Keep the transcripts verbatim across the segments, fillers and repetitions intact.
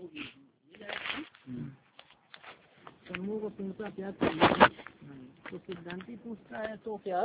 कर्मों को पूर्णता त्याग करना। तो सिद्धांति पूछता है तो क्या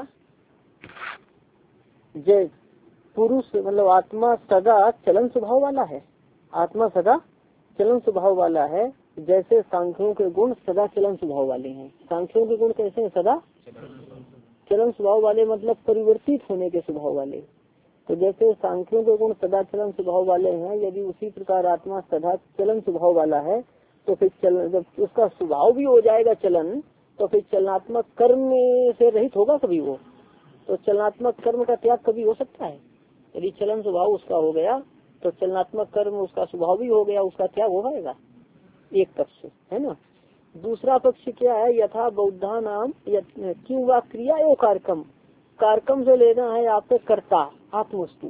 जय पुरुष मतलब आत्मा सदा चलन स्वभाव वाला है। आत्मा सदा चलन स्वभाव वाला है, जैसे सांख्यों के गुण सदा चलन स्वभाव वाले हैं। सांख्यों के गुण कैसे हैं? सदा चलन स्वभाव वाले, मतलब परिवर्तित होने के स्वभाव वाले। तो जैसे सांख्यों के गुण सदा चलन स्वभाव वाले हैं, यदि उसी प्रकार आत्मा सदा चलन स्वभाव वाला है तो फिर चलन, जब उसका स्वभाव भी हो जाएगा चलन, तो फिर चलनात्मक कर्म से रहित होगा कभी वो? तो चलनात्मक कर्म का त्याग कभी हो सकता है? यदि चलन स्वभाव उसका हो गया तो चलनात्मक कर्म उसका स्वभाव भी हो गया, उसका त्याग हो जाएगा। एक पक्ष है ना। दूसरा पक्ष क्या है? यथा बौद्धा नाम क्यों वा क्रिया एवं कार्यक्रम। कार्यक्रम से लेना है आपके कर्ता आत्मवस्तु।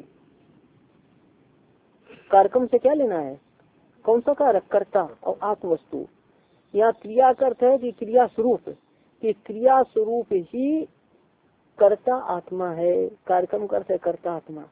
कार्यक्रम से क्या लेना है? कौन सा कारक? कर्ता और आत्मवस्तु। यहाँ क्रिया का अर्थ है कि क्रिया स्वरूप, कि क्रिया स्वरूप ही कर्ता आत्मा है। कार्यक्रम का अर्थ है कर्ता आत्मा।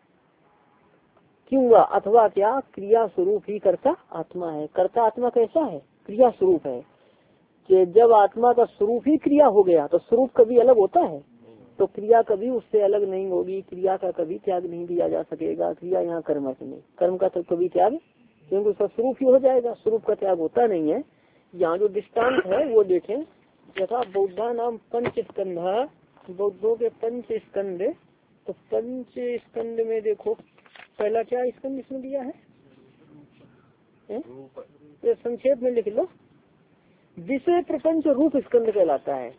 क्यों वा अथवा क्या क्रिया स्वरूप ही कर्ता आत्मा है। कर्ता आत्मा कैसा है? क्रिया स्वरूप है। कि जब आत्मा का स्वरूप ही क्रिया हो गया तो स्वरूप कभी अलग होता है? तो क्रिया कभी उससे अलग नहीं होगी। क्रिया का कभी त्याग नहीं दिया जा सकेगा। क्रिया यहाँ कर्म में, कर्म का तो कभी त्याग, क्योंकि उसका स्वरूप ही हो जाएगा, स्वरूप का त्याग होता नहीं है। यहाँ जो दृष्टांत है वो देखें। यथा बौद्धा नाम पंच स्कंधा, बौद्धों के पंच स्कंद। तो पंच स्कंद में देखो पहला क्या स्कंद इसमें दिया है, ये संक्षेप में लिख लो। विषय प्रपंच रूप स्कंद कहलाता है।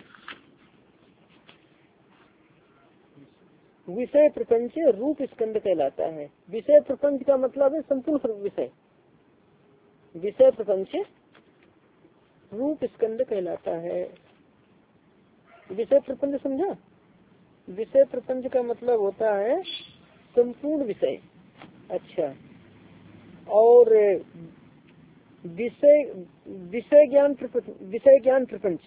विषय प्रपंच रूप स्कंद कहलाता है। विषय प्रपंच का मतलब है संपूर्ण विषय। विषय प्रपंच रूप स्कंद कहलाता है। विषय प्रपंच समझा? विषय प्रपंच का मतलब होता है संपूर्ण विषय। अच्छा, और विषय विषय ज्ञान विषय ज्ञान प्रपंच,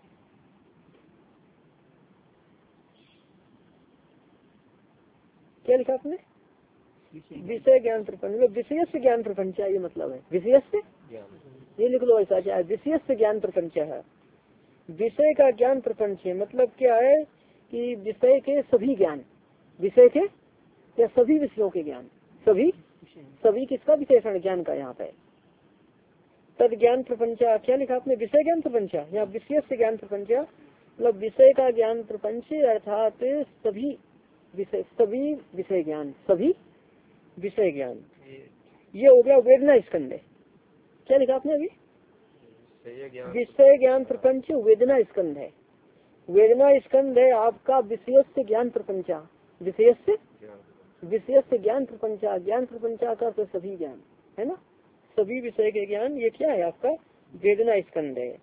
क्या लिखा आपने? विषय ज्ञान प्रपंच में विषय से ज्ञान प्रपंच, ये मतलब है विषय से, ये लिख लो ऐसा क्या है? विषय से ज्ञान प्रपंच है। विषय का ज्ञान प्रपंच है मतलब क्या है कि विषय के सभी ज्ञान, विषय के या सभी विषयों के ज्ञान, सभी सभी किसका विशेषण ज्ञान का यहाँ पे तद ज्ञान प्रपंचा। क्या लिखा आपने? विषय ज्ञान प्रपंचा या विषय से ज्ञान प्रपंचा, मतलब विषय का ज्ञान प्रपंच अर्थात सभी विषय, सभी विषय ज्ञान, सभी विषय ज्ञान। ये हो गया वेदना स्कंद। क्या लिखा आपने अभी? विषय ज्ञान प्रपंच वेदना स्कंद है। वेदना स्कंद है आपका विषय से ज्ञान प्रपंचा। विषय से विषय से ज्ञान प्रपंचा, ज्ञान प्रपंचा का तो सभी ज्ञान है ना, सभी विषय के ज्ञान। ये क्या है आपका? वेदना स्कंद है।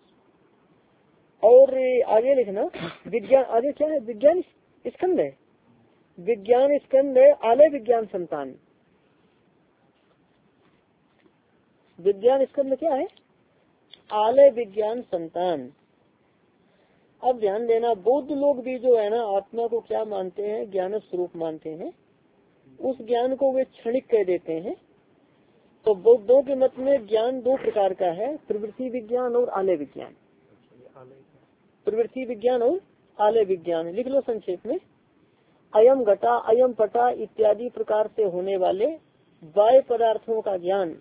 और आगे लिखना विज्ञान, आगे क्या है? विज्ञान स्कंद है। विज्ञान स्कंद है आलय विज्ञान संतान। विज्ञान स्कंद क्या है? आलय विज्ञान संतान। अब ध्यान देना, बौद्ध लोग भी जो है ना आत्मा को क्या मानते हैं? ज्ञान स्वरूप मानते हैं। उस ज्ञान को वे क्षणिक कह देते हैं। तो बौद्धों के मत में ज्ञान दो प्रकार का है, प्रवृत्ति विज्ञान और आलय विज्ञान। प्रवृत्ति विज्ञान और आलय विज्ञान लिख लो संक्षेप में। अयम घटा अयम पटा इत्यादि प्रकार से होने वाले बाह्य पदार्थों का ज्ञान,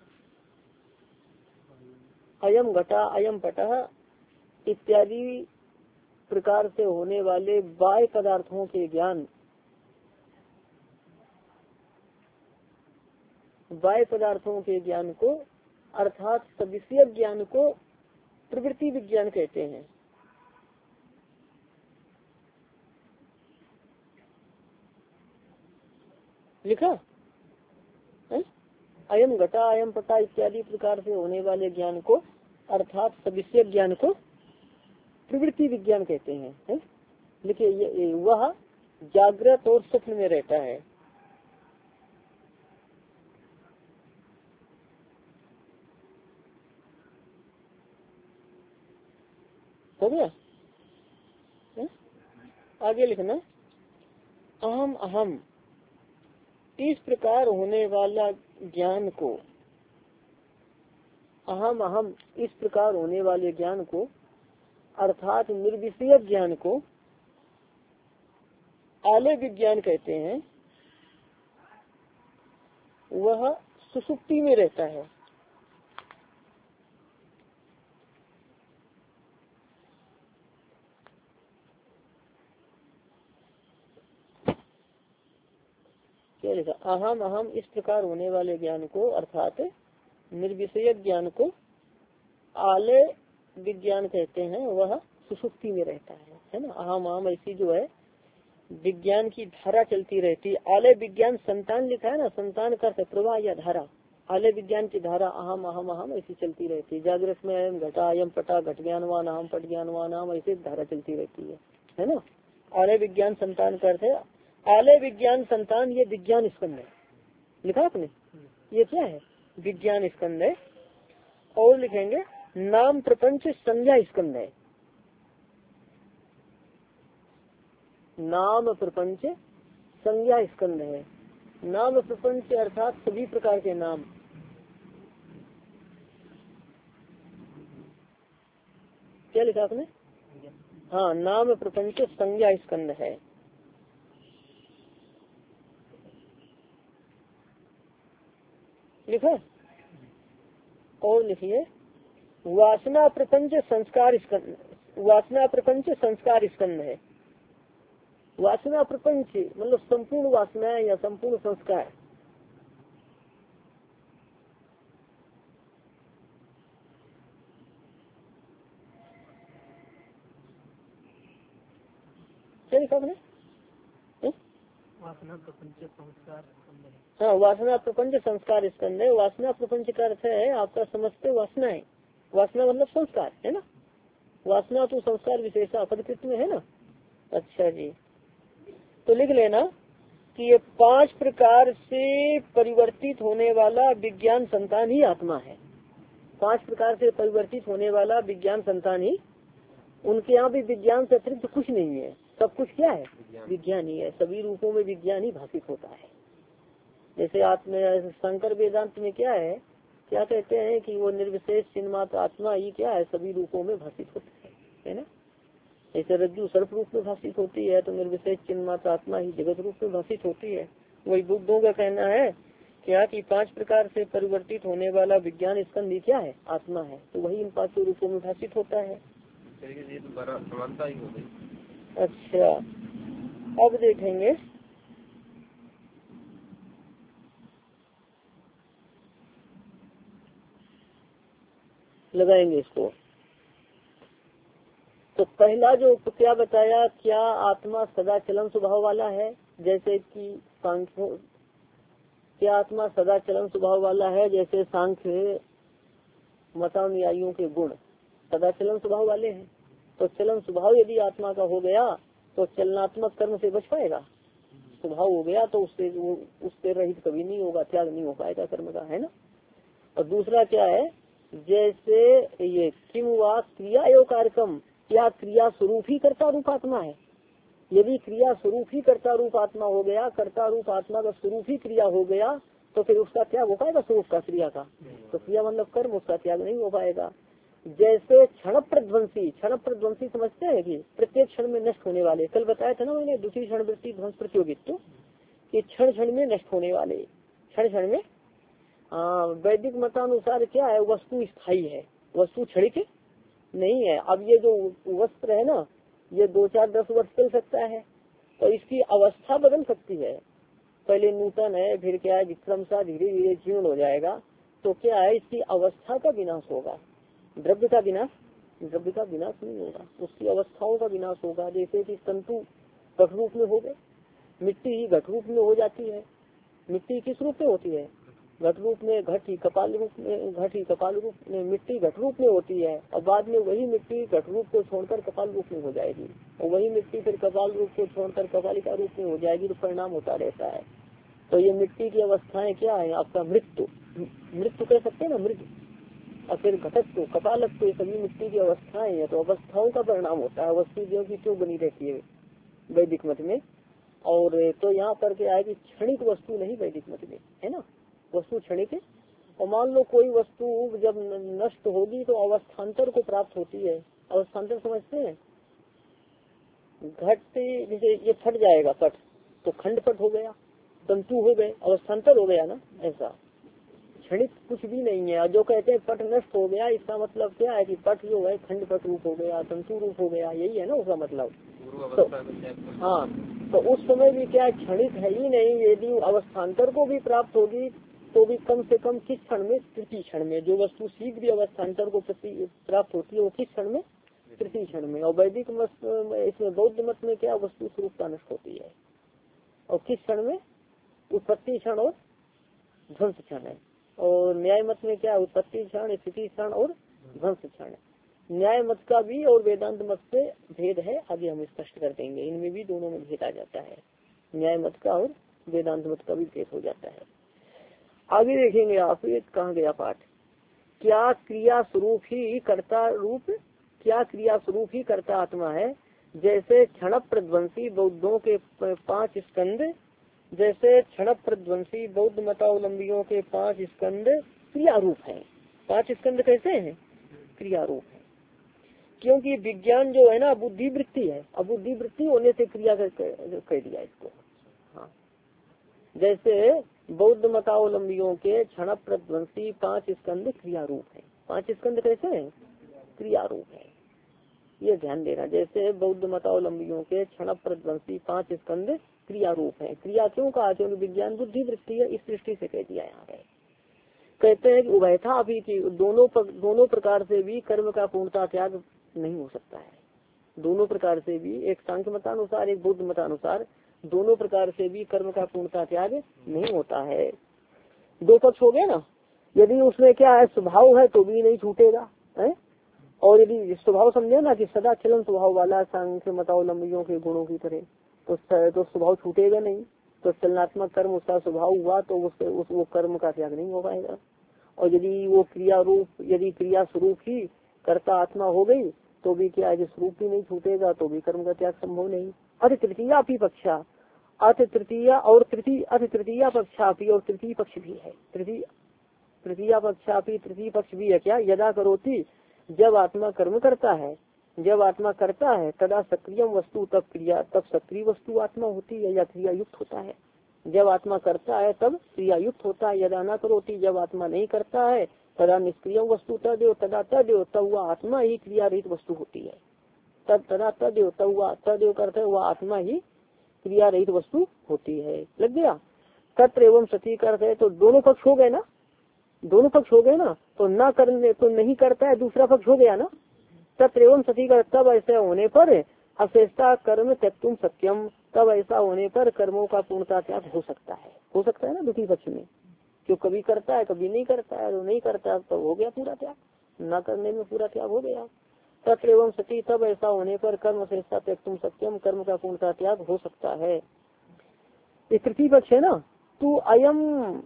अयम घटा अयम पटा इत्यादि प्रकार से होने वाले बाह्य पदार्थों के ज्ञान, बाह्य पदार्थों के ज्ञान को अर्थात सविषय ज्ञान को प्रवृत्ति विज्ञान कहते हैं। लिखा है? अयम घटा अयम पटा इत्यादि प्रकार से होने वाले ज्ञान को अर्थात सविषय ज्ञान को प्रवृत्ति विज्ञान कहते हैं, है? लिखिए, वह जागृत और स्वप्न में रहता है। हो गया? है? आगे लिखना अहम अहम, इस प्रकार होने वाला ज्ञान को अहम अहम इस प्रकार होने वाले ज्ञान को अर्थात निर्विषय ज्ञान को आलय विज्ञान कहते हैं। वह सुषुप्ति में रहता है। क्या लिखा? अहम अहम इस प्रकार होने वाले ज्ञान को अर्थात निर्विषय ज्ञान को आलय विज्ञान कहते हैं। वह सुषुप्ति में रहता है, है ना। अहम अहम ऐसी जो है विज्ञान की धारा चलती रहती है। आलय विज्ञान संतान लिखा है ना, संतान का प्रवाह या धारा। आलय विज्ञान की धारा अहम अहम अहम ऐसी चलती रहती है। जागृत में अयम घटा अयम पटा घट ज्ञानवान अहम पट ज्ञानवान अहम ऐसी धारा चलती रहती है, है ना। आलय विज्ञान संतान का अर्थ है आलय विज्ञान संतान। ये विज्ञान स्कंद है, लिखा आपने। ये क्या है? विज्ञान स्कंद है। और लिखेंगे नाम प्रपंच संज्ञा स्कंद है। नाम प्रपंच संज्ञा स्कंद है। नाम प्रपंच अर्थात सभी प्रकार के नाम। क्या लिखा आपने? हाँ, नाम प्रपंच संज्ञा स्कंद है। लिखा। और लिखिए वासना प्रपंच संस्कार स्कंद। वासना प्रपंच संस्कार स्कंद है। वासना प्रपंच मतलब संपूर्ण वासनाएं या संपूर्ण संस्कार। क्या लिखा आपने? वासना प्रपंच संस्कार। हाँ, वासना प्रपंच संस्कार स्कंद है। वासना प्रपंच का अर्थ है आपका समझते वासना है। वासना मतलब संस्कार, है ना। वासना तो संस्कार विशेषा अपरिकृत में है ना। अच्छा जी, तो लिख लेना कि ये पांच प्रकार से परिवर्तित होने वाला विज्ञान संतान ही आत्मा है। पांच प्रकार से परिवर्तित होने वाला विज्ञान संतान ही। उनके यहाँ भी विज्ञान से अतिरिक्त कुछ नहीं है। सब कुछ क्या है? विज्ञान ही है। सभी रूपों में विज्ञान ही भाषित होता है। जैसे आत्म शंकर वेदांत में क्या है, क्या कहते हैं कि वो निर्विशेष चिन्मात्र आत्मा ही क्या है, सभी रूपों में भाषित होता है, है ना। जैसे रज्जु सर्प रूप में भाषित होती है तो निर्विशेष चिन्मात्र आत्मा ही जगत रूप में भाषित होती है। वही बुद्धों का कहना है क्या कि पांच प्रकार से परिवर्तित होने वाला विज्ञान स्कंद क्या है? आत्मा है। तो वही इन पांचों रूपों में भाषित होता है। अच्छा, अब देखेंगे लगाएंगे इसको। तो पहला जो क्या बताया, क्या आत्मा सदा चलन स्वभाव वाला है? जैसे कि सांख्य, क्या आत्मा सदा चलन स्वभाव वाला है? जैसे सांख्य मतानुयायियों के गुण सदा चलन स्वभाव वाले हैं। तो चलन स्वभाव यदि आत्मा का हो गया तो चलनात्मक कर्म से बच पाएगा। स्वभाव हो गया तो उससे उससे रहित कभी नहीं होगा, त्याग नहीं हो पाएगा कर्म का, है ना। और दूसरा क्या है, जैसे ये किम वा क्रिया एवं कार्यक्रम, क्या क्रिया स्वरूप ही कर्ता रूप आत्मा है? यदि क्रिया स्वरूप ही कर्ता रूप आत्मा हो गया, कर्ता रूप आत्मा का स्वरूप ही क्रिया हो गया तो फिर उसका त्याग हो पाएगा स्वरूप का, क्रिया का? तो क्रिया मतलब कर्म, उसका त्याग नहीं हो पाएगा। जैसे क्षण प्रध्वंसी, क्षण प्रध्वंसी समझते हैं कि प्रत्येक क्षण में नष्ट होने वाले, कल बताया था ना मैंने दूसरी क्षण वृत्ति ध्वंस प्रतियोगित्व कि क्षण क्षण में नष्ट होने वाले, क्षण क्षण में। हाँ, वैदिक मतानुसार क्या है, वस्तु स्थायी है, वस्तु क्षणिक नहीं है। अब ये जो वस्त्र है ना, ये दो चार दस वर्ष चल सकता है तो इसकी अवस्था बदल सकती है। पहले नूतन है, फिर क्या है विक्रमशः धीरे धीरे जीर्ण हो जाएगा। तो क्या है, इसकी अवस्था का विनाश होगा, द्रव्य का विनाश, द्रव्य का विनाश नहीं होगा, उसकी अवस्थाओं का विनाश होगा। जैसे कि तंतु घट रूप में हो गए, मिट्टी ही घट रूप में हो जाती है। मिट्टी किस रूप में होती है? घट रूप में। घट ही कपाल रूप में, घट ही कपाल रूप में, मिट्टी घट रूप में होती है और बाद में वही मिट्टी घट रूप को छोड़कर कपाल रूप में हो जाएगी और वही मिट्टी फिर कपाल रूप को छोड़कर कपालिका रूप में हो जाएगी। तो परिणाम होता रहता है। तो ये मिट्टी की अवस्थाएं क्या है? आपका मृत्यु, मृत्यु कह सकते हैं ना, मृत्यु। और फिर घटत्व, कपालत्व, ये सभी मिट्टी की अवस्थाएं है। तो अवस्थाओं का परिणाम होता है। वस्तु जो की क्यों बनी रहती है वैदिक मत में। और तो यहाँ पर क्या है कि क्षणिक वस्तु नहीं वैदिक मत में, है ना। वस्तु क्षणिक और मान लो कोई वस्तु जब नष्ट होगी तो अवस्थान्तर को प्राप्त होती है। अवस्थान्तर समझते हैं? घट जैसे ये फट जाएगा पट, तो खंड पट हो गया, तंतु हो गए, अवस्थान्तर हो गया ना। ऐसा क्षणिक कुछ भी नहीं है। जो कहते हैं पट नष्ट हो गया, इसका मतलब क्या है कि पट जो है खंड पट रूप हो गया, तंतु रूप हो गया, यही है ना उसका मतलब। तो हाँ, तो उस समय भी क्या क्षणिक है ही नहीं। यदि अवस्थान्तर को भी प्राप्त होगी तो भी कम से कम किस क्षण में? तृतीय क्षण में। जो वस्तु शीघ्र अवस्थान्तर को प्राप्त होती है वो किस क्षण में? तृतीय क्षण में। और वैदिक मत इसमें बौद्ध मत में क्या वस्तु स्वरूपता नष्ट होती है, और किस क्षण में? उत्पत्ति क्षण और ध्वंस क्षण है। और न्याय मत में क्या? उत्पत्ति क्षण, स्थिति क्षण और ध्वंस क्षण। न्याय मत का भी और वेदांत मत से भेद है, आगे हम स्पष्ट कर देंगे। इनमें भी दोनों में भेद आ जाता है, न्याय मत का और वेदांत मत का भी भेद हो जाता है। आगे देखेंगे आप, ये कहाँ गया पाठ? क्या क्रिया स्वरूप ही कर्ता रूप, क्या क्रिया स्वरूप ही कर्ता आत्मा है। जैसे क्षण प्रध्वंसी बौद्धों के पांच स्कंद, जैसे क्षण प्रध्वंसी बौद्ध मतावलंबियों के पांच स्कंद क्रिया रूप है। पांच स्कंद कैसे हैं? क्रिया रूप है। क्योंकि विज्ञान जो है ना बुद्धि वृत्ति है, अब बुद्धि वृत्ति होने से क्रिया कह दिया इसको। हाँ, जैसे बौद्ध मतावलंबियों के क्षण प्रध्वंसी पांच स्कंद क्रिया रूप है। पांच स्कंद कैसे हैं? क्रिया रूप है, ये ध्यान देना। जैसे बौद्ध मतावलंबियों के क्षण प्रध्वंसी पांच स्कंद क्रिया रूप है। क्रिया क्यों कहा? क्योंकि विज्ञान बुद्धि वृत्ति है, इस दृष्टि से कह दिया यहाँ है। कहते हैं कि उभयथा अभी की दोनों पर, दोनों प्रकार से भी कर्म का पूर्णता त्याग नहीं हो सकता है। दोनों प्रकार से भी, एक सांख्य मतानुसार एक बौद्ध मतानुसार, दोनों प्रकार से भी कर्म का पूर्णता त्याग नहीं होता है। दो पक्ष हो गए ना। यदि उसमें क्या है स्वभाव है तो भी नहीं छूटेगा है, और यदि स्वभाव समझे ना कि सदा चलन स्वभाव वाला सांख्य मतावलंबियों के गुणों की तरह, तो तो स्वभाव छूटेगा नहीं। तो चलनात्मक कर्म उसका स्वभाव हुआ तो उससे उस वो कर्म का त्याग नहीं हो पाएगा। और यदि वो क्रिया रूप, यदि क्रिया स्वरूप ही कर्ता आत्मा हो गई तो भी क्या है, स्वरूप भी नहीं छूटेगा तो भी कर्म का त्याग संभव नहीं। अति तृतीया भी पक्षा, अति तृतीया और तृतीय, अति तृतीया पक्षा भी और तृतीय पक्ष भी है। तृतीय तृतीया पक्षा भी तृतीय पक्ष भी है क्या? यदा करोति, जब आत्मा कर्म करता है, जब आत्मा करता है तदा सक्रिय वस्तु, तब क्रिया, तब सक्रिय वस्तु आत्मा होती है या क्रिया युक्त होता है। जब आत्मा करता है तब क्रिया युक्त होता है। यदा न करोति, जब आत्मा नहीं करता है तदा निष्क्रिय वस्तु तदेव, तदा तदेव, तब वह आत्मा ही क्रिया रहित वस्तु होती है। तब तदा तदेव, तब वह तदेव करते वह आत्मा ही क्रिया रहित वस्तु होती है। लग गया? तत्र एवं सती करते तो दोनों पक्ष हो गए ना, दोनों पक्ष हो गए ना। तो न करने तो नहीं करता है, दूसरा पक्ष हो गया ना। तत्र एवं सती कर, तब ऐसा होने पर अशेषता कर्म त्यक्तुम सत्यम, तब ऐसा होने पर कर्मों का पूर्णता त्याग हो सकता है। हो सकता है ना द्वितीय पक्ष में, जो कभी करता है कभी नहीं करता है, तो नहीं करता तो हो गया पूरा त्याग, न करने में पूरा त्याग हो गया। तत्र एवं सती, तब ऐसा होने पर कर्म अशेषता त्यक्तुम सत्यम, कर्म का पूर्णता त्याग हो सकता है। ये तृतीय पक्ष है ना। तू अयम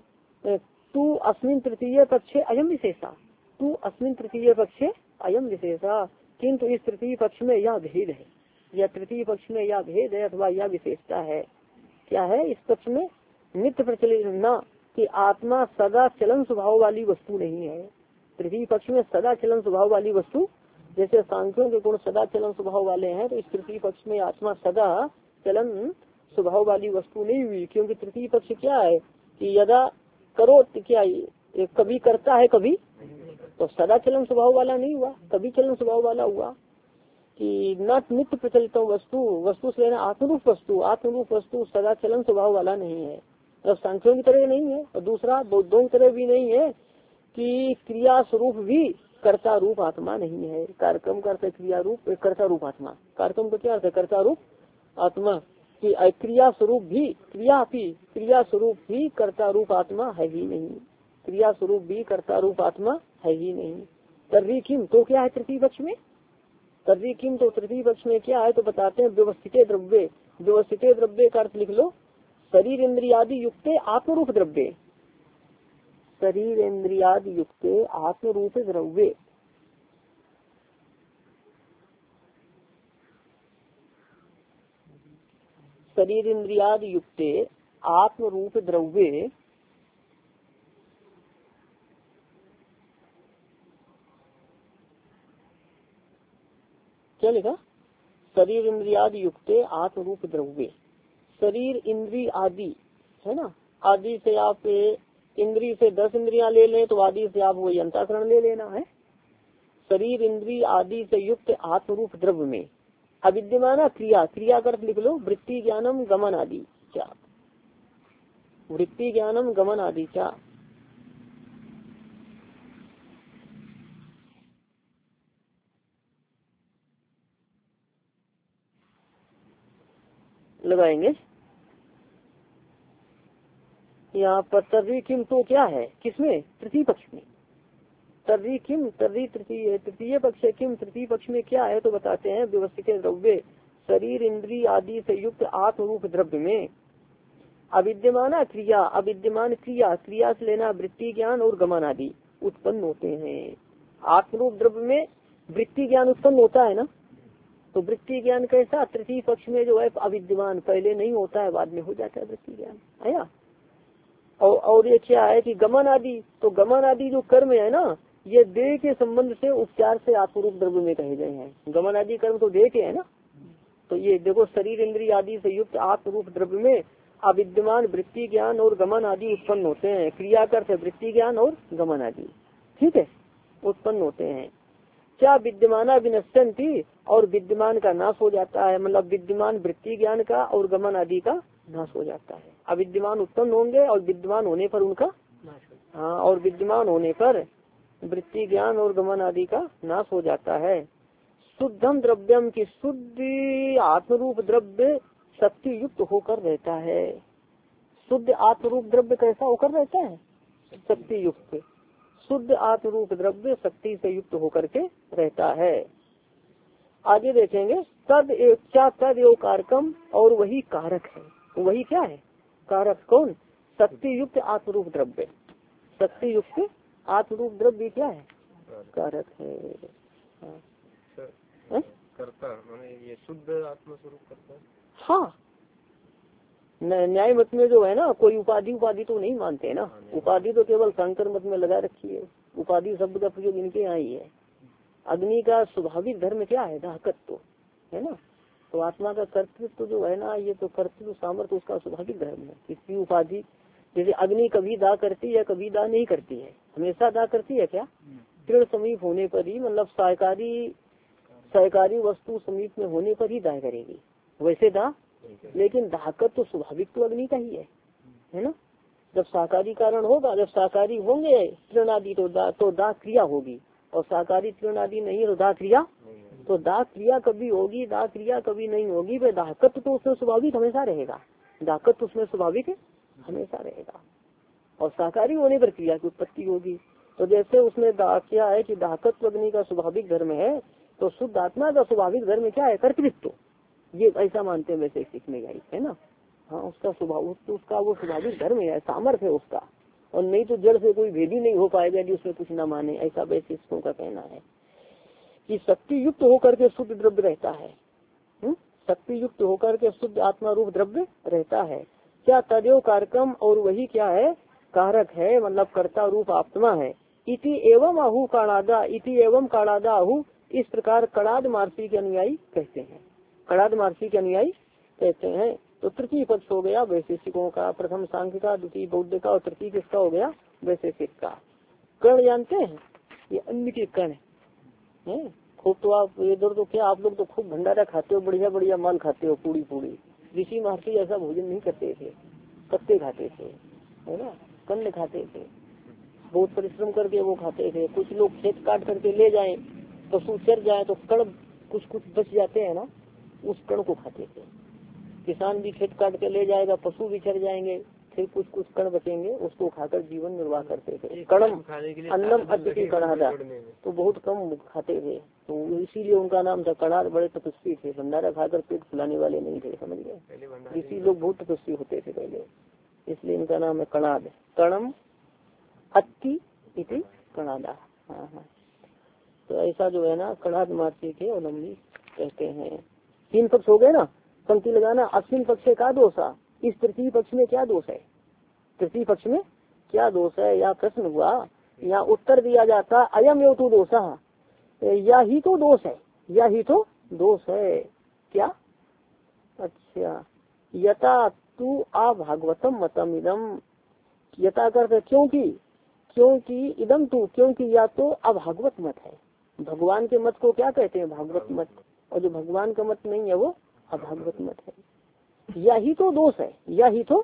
तू अस्मिन तृतीय पक्षे अयम विशेषा, तू अस्मिन तृतीय पक्षे अयम विशेषा, किंतु इस तृतीय पक्ष में यह भेद है, या तृतीय पक्ष में यह भेद है अथवा यह विशेषता है। क्या है इस पक्ष में? नित्य प्रचलित न कि आत्मा सदा चलन स्वभाव वाली वस्तु नहीं है। तृतीय पक्ष में सदा चलन स्वभाव वाली वस्तु, जैसे सांख्यों के गुण सदा चलन स्वभाव वाले हैं, तो इस तृतीय पक्ष में आत्मा सदा चलन स्वभाव वाली वस्तु नहीं हुई। क्योंकि तृतीय पक्ष क्या है कि यदा करो क्या कभी करता है कभी, तो सदा चलन स्वभाव वाला नहीं हुआ, कभी चलन स्वभाव वाला हुआ। कि न नित्य प्रचलित वस्तु, वस्तु से लेना आत्मरूप वस्तु, आत्मरूप वस्तु सदा चलन स्वभाव वाला नहीं है, मतलब सांख्यों की तरह नहीं है। और दूसरा बौद्धों की तरह भी नहीं है कि क्रिया स्वरूप भी कर्ता रूप आत्मा नहीं है। कार्यक्रम करते क्रिया रूप कर्ता रूप आत्मा, कार्यक्रम का क्या अर्थ है? कर्ता रूप आत्मा की क्रिया स्वरूप भी, क्रिया भी क्रिया स्वरूप भी कर्ता रूप आत्मा है ही नहीं, क्रिया स्वरूप भी कर्ता रूप आत्मा है ही नहीं। तर्री किम, तो क्या है तृतीय पक्ष में? तर्री किम, तो तृतीय पक्ष में क्या है तो बताते हैं व्यवस्थित द्रव्य, व्यवस्थित द्रव्य का अर्थ लिख लो शरीर इंद्रियादि युक्ते आत्मरूप द्रव्य, शरीर इंद्रियादि युक्ते आत्मरूप द्रव्य। शरीर इंद्रियादि युक्ते आत्मरूप द्रव्य क्या लिखा, शरीर इंद्रियादि युक्ते आत्म रूप द्रव्य। शरीर इंद्री आदि है ना, आदि से आप इंद्री से दस इंद्रियां ले लें तो आदि से आप वही अंतःकरण ले लेना है। शरीर इंद्री आदि से युक्त आत्म रूप द्रव्य में अविद्यमान क्रिया, क्रिया कर लिख लो, वृत्ति ज्ञानम गमन आदि क्या, वृत्ति ज्ञानम गमन आदि क्या, लगाएंगे यहाँ पर। तर्री किम तो क्या है, किसमें, तृतीय पक्ष में। तर्री किम, तर्री तृतीय तृतीय पक्ष है, किम तृतीय पक्ष में क्या है तो बताते हैं, व्यवस्थित द्रव्य शरीर इंद्रिय आदि से युक्त आत्म रूप द्रव्य में अविद्यमान क्रिया, अविद्यमान क्रिया, क्रिया से लेना वृत्ति ज्ञान और गमन आदि उत्पन्न होते हैं। आत्मरूप द्रव्य में वृत्ति ज्ञान उत्पन्न होता है ना, तो वृत्ति ज्ञान कैसा, तृतीय पक्ष में जो है अविद्यमान, पहले नहीं होता है बाद में हो जाता है वृत्ति ज्ञान, आया। और, और ये क्या है कि गमन आदि, तो गमन आदि जो कर्म है ना, ये देह के संबंध से उपचार से आत्मरूप द्रव्य में कहे गए हैं। गमन आदि कर्म तो देह के है ना, तो ये देखो शरीर इंद्रिय आदि से युक्त आत्मरूप द्रव्य में अविद्यमान वृत्ति ज्ञान और गमन आदि उत्पन्न होते हैं। क्रिया करते वृत्ति ज्ञान और गमन आदि, ठीक है, उत्पन्न होते हैं। क्या विद्यमाना विनश्यन्ति, और विद्यमान का नाश हो जाता है, मतलब विद्यमान वृत्ति ज्ञान का और गमन आदि का नाश हो जाता है। अविद्यमान उत्पन्न होंगे और विद्यमान होने पर उनका हाँ, और विद्यमान होने पर वृत्ति ज्ञान और गमन आदि का नाश हो जाता है। शुद्धम द्रव्यम की शुद्ध आत्मरूप द्रव्य शक्ति युक्त होकर रहता है। शुद्ध आत्मरूप द्रव्य कैसा होकर रहता है, शक्ति युक्त। शुद्ध आत्मरूप द्रव्य शक्ति से युक्त होकर के रहता है। आगे देखेंगे, तद क्या, तद एवं कारकम, और वही कारक है, वही क्या है, कारक। कौन, शक्ति युक्त आत्मरूप द्रव्य, शक्ति युक्त आत्मरूप द्रव्य क्या है, कारक है। हाँ। है? करता माने ये शुद्ध आत्मस्वरूप करता है। हाँ, न्याय मत में जो है ना, कोई उपाधि उपाधि तो नहीं मानते ना, उपाधि तो केवल शंकर मत में लगा रखी है। उपाधि शब्द का प्रयोग इनके यहाँ ही है। अग्नि का स्वाभाविक धर्म क्या है, दाहकत्व है ना, तो आत्मा का कर्तृत्व जो है ना, ये तो कर्तृत्व सामर्थ्य उसका स्वाभाविक धर्म है। किसी उपाधि, जैसे अग्नि कभी दाह करती है कभी दाह नहीं करती है, हमेशा दाह करती है क्या, तृण समीप होने पर ही, मतलब सहकारी सहकारी वस्तु समीप में होने पर ही दाह करेगी, वैसे दाह, लेकिन दाहकत्व तो स्वाभाविक तो अग्नि का ही है, है ना। जब शाकाहारी कारण होगा, जब शाकाहारी होंगे तृण आदि तो दाह, तो दाह क्रिया होगी, और शाकाहारी तृण आदि नहीं तो दाह क्रिया, तो दाह क्रिया कभी होगी, दाह क्रिया कभी नहीं होगी। वे दाहकत्व तो उसमें स्वाभाविक हमेशा रहेगा, दाहकत्व उसमें स्वाभाविक हमेशा रहेगा, और शाकाहारी होने पर क्रिया की उत्पत्ति होगी। तो जैसे उसमें दाह क्या है कि दाहकत्व अग्नि का स्वाभाविक धर्म है, तो शुद्ध आत्मा का स्वाभाविक धर्म क्या है, कर्तृत्व, ये ऐसा मानते हैं वैसे सीखने गई है ना। हाँ, उसका स्वभाव, उसका वो स्वाभाविक धर्म है, सामर्थ्य है उसका, और नहीं तो जड़ से कोई भेद ही नहीं हो पाएगा यदि उसमें कुछ न माने, ऐसा वैशिष्टों का कहना है कि शक्ति युक्त होकर के शुद्ध द्रव्य रहता है। शक्ति युक्त होकर के शुद्ध आत्मा रूप द्रव्य रहता है। क्या, तदेव कारकम, और वही क्या है, कारक है, मतलब कर्ता रूप आत्मा है। इति एवं आहु काणादा, इति एवं काणादा आहु, इस प्रकार कणाद महर्षि के अनुयायी कहते हैं, कणाद महर्षि के अनुयायी कहते हैं। तो तृतीय पक्ष हो गया वैशेषिकों का, प्रथम सांख्य का, द्वितीय बौद्ध का, और तृतीय किसका हो गया, वैशेषिक का। कर्ण जानते हैं, ये अन्न के कण है। खूब तो आप इधर तो क्या, आप लोग तो खूब भंडारा खाते हो, बढ़िया बढ़िया माल खाते हो, पूरी पूरी। ऋषि महर्षि ऐसा भोजन नहीं करते थे, पत्ते खाते थे, है ना, कन्न खाते थे, बहुत परिश्रम करके वो खाते थे। कुछ लोग खेत काट करके ले जाए, पशु चर जाए तो कण कुछ कुछ बच जाते हैं ना, उस कण को खाते थे। किसान भी खेत काट के ले जाएगा, पशु भी चर जाएंगे, फिर कुछ कुछ कण बचेंगे, उसको खाकर जीवन निर्वाह करते थे। कणम अन्नम अतिथि कणादा, तो बहुत कम खाते थे, तो इसीलिए उनका नाम था कणाद। बड़े तपस्वी थे, भंडारा खाकर पेट फुलाने वाले नहीं थे, समझ गए। इसी लोग बहुत तपस्वी होते थे पहले, इसलिए इनका नाम है कणाद। कणम अति इति कणादा। हाँ हाँ, तो ऐसा जो है ना, कणाद महर्षि के अवलंबी कहते हैं। तीन पक्ष हो गए ना, पंक्ति लगाना। अश्विन पक्ष का दोषा, इस तृतीय पक्ष में क्या दोष है, तृतीय पक्ष में क्या दोष है, या प्रश्न हुआ, या उत्तर दिया जाता अयम एव तो दोषा, या ही तो दोष है, या ही तो दोष है क्या? अच्छा, यथा तू आ भागवतम मतम इदम, यथा करते क्योंकि, क्योंकि इदम तू, क्योंकि या तो अभागवत मत है। भगवान के मत को क्या कहते हैं? भागवत मत। और जो भगवान का मत नहीं है वो अभागवत मत है। या ही तो दोष है, या ही तो